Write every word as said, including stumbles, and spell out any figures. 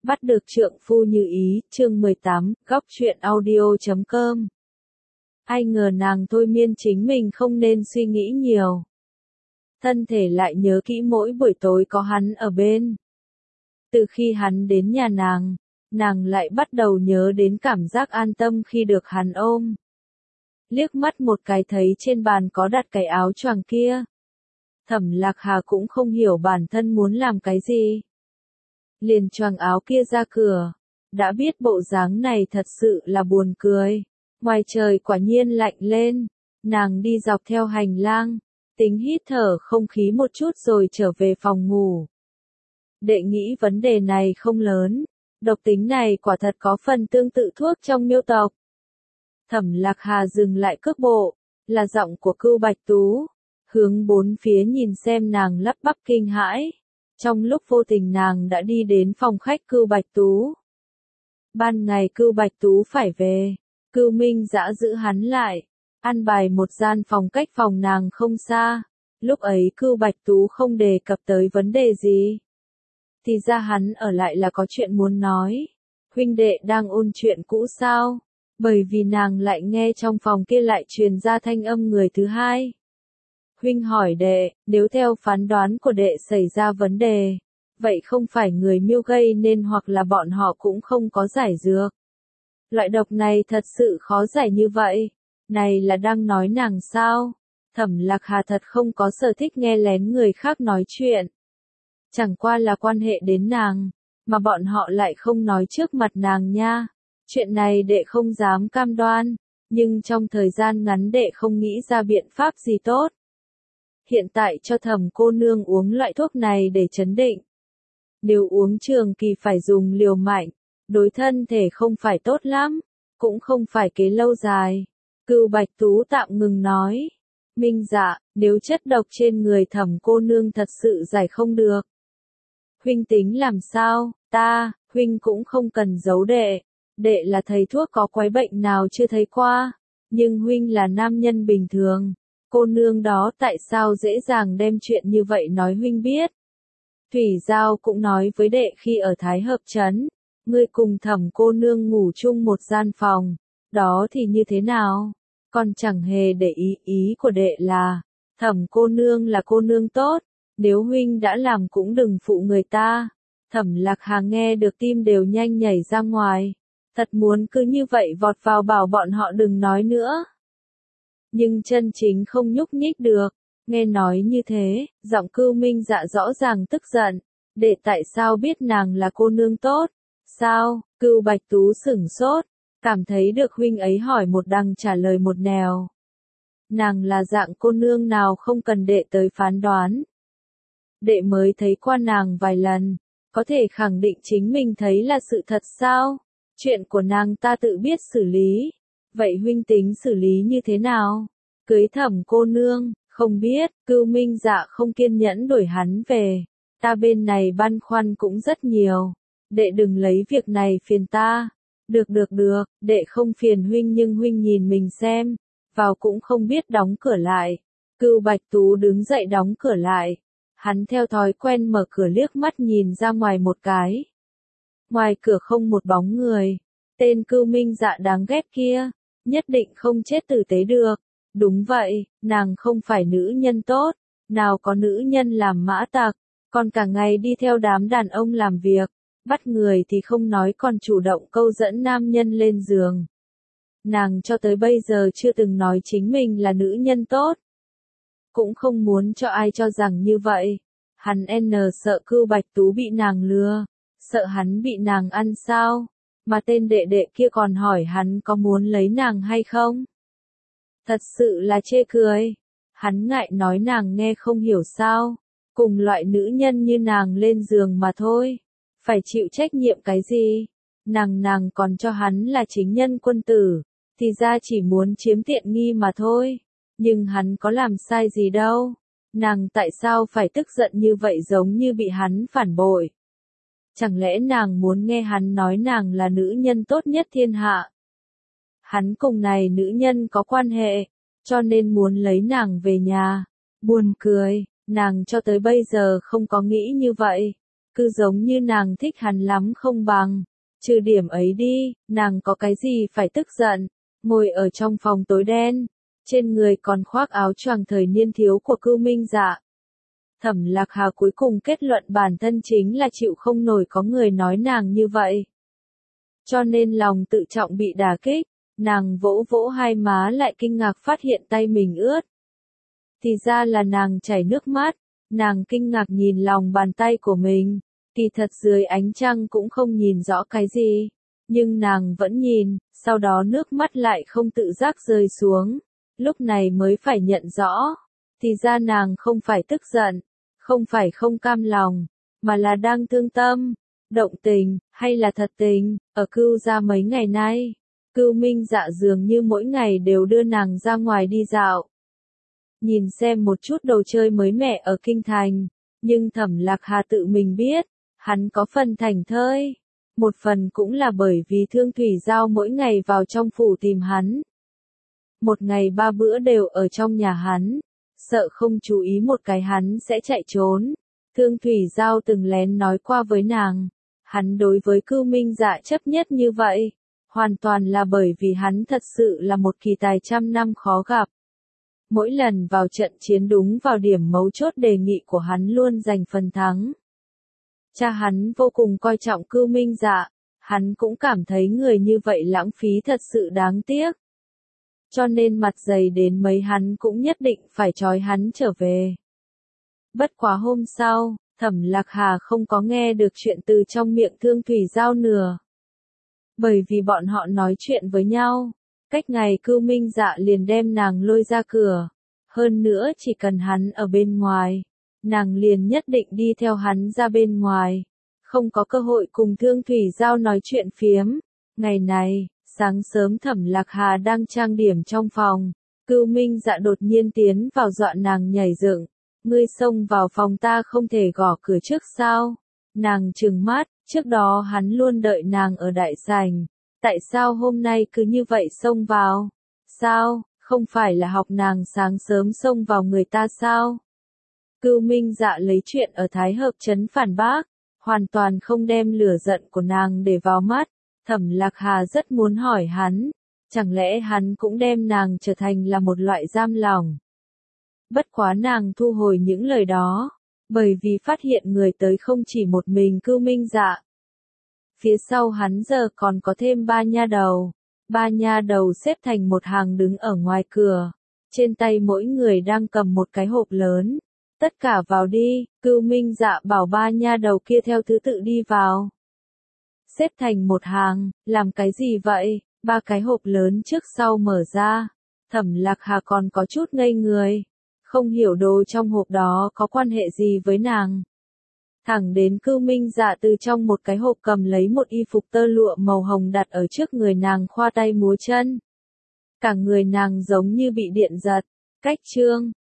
Bắt được trượng phu như ý, chương mười tám, góc truyện audio chấm com. Ai ngờ nàng thôi miên chính mình không nên suy nghĩ nhiều. Thân thể lại nhớ kỹ mỗi buổi tối có hắn ở bên. Từ khi hắn đến nhà nàng, nàng lại bắt đầu nhớ đến cảm giác an tâm khi được hắn ôm. Liếc mắt một cái thấy trên bàn có đặt cái áo choàng kia. Thẩm Lạc Hà cũng không hiểu bản thân muốn làm cái gì. Liền choàng áo kia ra cửa, đã biết bộ dáng này thật sự là buồn cười. Ngoài trời quả nhiên lạnh lên, nàng đi dọc theo hành lang, tính hít thở không khí một chút rồi trở về phòng ngủ. Đệ nghĩ vấn đề này không lớn, độc tính này quả thật có phần tương tự thuốc trong miêu tộc. Thẩm Lạc Hà dừng lại cước bộ, là giọng của Cưu Bạch Tú, hướng bốn phía nhìn xem nàng lắp bắp kinh hãi. Trong lúc vô tình nàng đã đi đến phòng khách Cưu Bạch Tú. Ban ngày Cưu Bạch Tú phải về, Cưu Minh Dã giữ hắn lại, an bài một gian phòng cách phòng nàng không xa. Lúc ấy Cưu Bạch Tú không đề cập tới vấn đề gì. Thì ra hắn ở lại là có chuyện muốn nói. Huynh đệ đang ôn chuyện cũ sao? Bởi vì nàng lại nghe trong phòng kia lại truyền ra thanh âm người thứ hai. Huynh hỏi đệ, nếu theo phán đoán của đệ xảy ra vấn đề, vậy không phải người Miêu gây nên hoặc là bọn họ cũng không có giải dược. Loại độc này thật sự khó giải như vậy. Này là đang nói nàng sao? Thẩm Lạc Hà thật không có sở thích nghe lén người khác nói chuyện. Chẳng qua là quan hệ đến nàng, mà bọn họ lại không nói trước mặt nàng nha. Chuyện này đệ không dám cam đoan, nhưng trong thời gian ngắn đệ không nghĩ ra biện pháp gì tốt. Hiện tại cho Thẩm cô nương uống loại thuốc này để chấn định. Nếu uống trường kỳ phải dùng liều mạnh, đối thân thể không phải tốt lắm, cũng không phải kế lâu dài. Cưu Bạch Tú tạm ngừng nói. Minh Dạ, nếu chất độc trên người Thẩm cô nương thật sự giải không được. Huynh tính làm sao? Ta, huynh cũng không cần giấu đệ. Đệ là thầy thuốc có quái bệnh nào chưa thấy qua. Nhưng huynh là nam nhân bình thường. Cô nương đó tại sao dễ dàng đem chuyện như vậy nói huynh biết. Thủy Giao cũng nói với đệ khi ở Thái Hợp Trấn, ngươi cùng Thẩm cô nương ngủ chung một gian phòng, đó thì như thế nào? Còn chẳng hề để ý ý của đệ là, Thẩm cô nương là cô nương tốt, nếu huynh đã làm cũng đừng phụ người ta. Thẩm Lạc Hà nghe được tim đều nhanh nhảy ra ngoài, thật muốn cứ như vậy vọt vào bảo bọn họ đừng nói nữa. Nhưng chân chính không nhúc nhích được, nghe nói như thế, giọng Cưu Minh Dạ rõ ràng tức giận, đệ tại sao biết nàng là cô nương tốt? Sao? Cưu Bạch Tú sửng sốt, cảm thấy được huynh ấy hỏi một đằng trả lời một nẻo. Nàng là dạng cô nương nào không cần đệ tới phán đoán. Đệ mới thấy qua nàng vài lần, có thể khẳng định chính mình thấy là sự thật sao? Chuyện của nàng ta tự biết xử lý. Vậy huynh tính xử lý như thế nào? Cưới Thẩm cô nương, không biết. Cưu Minh Dạ không kiên nhẫn đuổi hắn về. Ta bên này băn khoăn cũng rất nhiều. Đệ đừng lấy việc này phiền ta. Được được được, đệ không phiền huynh nhưng huynh nhìn mình xem. Vào cũng không biết đóng cửa lại. Cưu Bạch Tú đứng dậy đóng cửa lại. Hắn theo thói quen mở cửa liếc mắt nhìn ra ngoài một cái. Ngoài cửa không một bóng người. Tên Cưu Minh Dạ đáng ghét kia, nhất định không chết tử tế được. Đúng vậy, nàng không phải nữ nhân tốt, nào có nữ nhân làm mã tặc, còn cả ngày đi theo đám đàn ông làm việc, bắt người thì không nói còn chủ động câu dẫn nam nhân lên giường. Nàng cho tới bây giờ chưa từng nói chính mình là nữ nhân tốt. Cũng không muốn cho ai cho rằng như vậy. Hắn n sợ Cưu Bạch Tú bị nàng lừa, sợ hắn bị nàng ăn sao, mà tên đệ đệ kia còn hỏi hắn có muốn lấy nàng hay không. Thật sự là chê cười. Hắn ngại nói nàng nghe không hiểu sao, cùng loại nữ nhân như nàng lên giường mà thôi, phải chịu trách nhiệm cái gì. Nàng nàng còn cho hắn là chính nhân quân tử, thì ra chỉ muốn chiếm tiện nghi mà thôi. Nhưng hắn có làm sai gì đâu. Nàng tại sao phải tức giận như vậy giống như bị hắn phản bội? Chẳng lẽ nàng muốn nghe hắn nói nàng là nữ nhân tốt nhất thiên hạ? Hắn cùng này nữ nhân có quan hệ, cho nên muốn lấy nàng về nhà. Buồn cười, nàng cho tới bây giờ không có nghĩ như vậy. cứ giống như nàng thích hắn lắm không bằng. Trừ điểm ấy đi, nàng có cái gì phải tức giận, ngồi ở trong phòng tối đen, trên người còn khoác áo choàng thời niên thiếu của Cưu Minh Dạ. Thẩm Lạc Hà cuối cùng kết luận bản thân chính là chịu không nổi có người nói nàng như vậy. Cho nên lòng tự trọng bị đả kích, nàng vỗ vỗ hai má lại kinh ngạc phát hiện tay mình ướt. Thì ra là nàng chảy nước mắt, nàng kinh ngạc nhìn lòng bàn tay của mình, kỳ thật dưới ánh trăng cũng không nhìn rõ cái gì, nhưng nàng vẫn nhìn, sau đó nước mắt lại không tự giác rơi xuống, lúc này mới phải nhận rõ, thì ra nàng không phải tức giận, không phải không cam lòng, mà là đang thương tâm, động tình, hay là thật tình. Ở Cưu gia mấy ngày nay, Cưu Minh Dạ dường như mỗi ngày đều đưa nàng ra ngoài đi dạo, nhìn xem một chút đồ chơi mới mẻ ở kinh thành, nhưng Thẩm Lạc Hà tự mình biết, hắn có phần thành thơi, một phần cũng là bởi vì Thương Thủy Giao mỗi ngày vào trong phủ tìm hắn. Một ngày ba bữa đều ở trong nhà hắn, sợ không chú ý một cái hắn sẽ chạy trốn. Thương Thủy Giao từng lén nói qua với nàng, hắn đối với Cưu Minh Dạ chấp nhất như vậy, hoàn toàn là bởi vì hắn thật sự là một kỳ tài trăm năm khó gặp. Mỗi lần vào trận chiến đúng vào điểm mấu chốt đề nghị của hắn luôn giành phần thắng. Cha hắn vô cùng coi trọng Cưu Minh Dạ, hắn cũng cảm thấy người như vậy lãng phí thật sự đáng tiếc. Cho nên mặt dày đến mấy hắn cũng nhất định phải trói hắn trở về. Bất quá hôm sau, Thẩm Lạc Hà không có nghe được chuyện từ trong miệng Thương Thủy Giao nửa. Bởi vì bọn họ nói chuyện với nhau, cách ngày Cưu Minh Dạ liền đem nàng lôi ra cửa. Hơn nữa chỉ cần hắn ở bên ngoài, nàng liền nhất định đi theo hắn ra bên ngoài. Không có cơ hội cùng Thương Thủy Giao nói chuyện phiếm. Ngày này, sáng sớm Thẩm Lạc Hà đang trang điểm trong phòng. Cưu Minh Dạ đột nhiên tiến vào dọa nàng nhảy dựng. Ngươi xông vào phòng ta không thể gõ cửa trước sao? Nàng trừng mắt, trước đó hắn luôn đợi nàng ở đại sảnh. Tại sao hôm nay cứ như vậy xông vào? Sao, không phải là học nàng sáng sớm xông vào người ta sao? Cưu Minh Dạ lấy chuyện ở Thái Hợp trấn phản bác, hoàn toàn không đem lửa giận của nàng để vào mắt. Thẩm Lạc Hà rất muốn hỏi hắn, chẳng lẽ hắn cũng đem nàng trở thành là một loại giam lỏng? Bất quá nàng thu hồi những lời đó, bởi vì phát hiện người tới không chỉ một mình Cưu Minh Dạ. Phía sau hắn giờ còn có thêm ba nha đầu, ba nha đầu xếp thành một hàng đứng ở ngoài cửa, trên tay mỗi người đang cầm một cái hộp lớn. Tất cả vào đi, Cưu Minh Dạ bảo ba nha đầu kia theo thứ tự đi vào. Xếp thành một hàng, làm cái gì vậy? Ba cái hộp lớn trước sau mở ra, Thẩm Lạc Hà còn có chút ngây người. Không hiểu đồ trong hộp đó có quan hệ gì với nàng. Thẳng đến Cưu Minh Dạ từ trong một cái hộp cầm lấy một y phục tơ lụa màu hồng đặt ở trước người nàng khoa tay múa chân. Cả người nàng giống như bị điện giật. Cách chương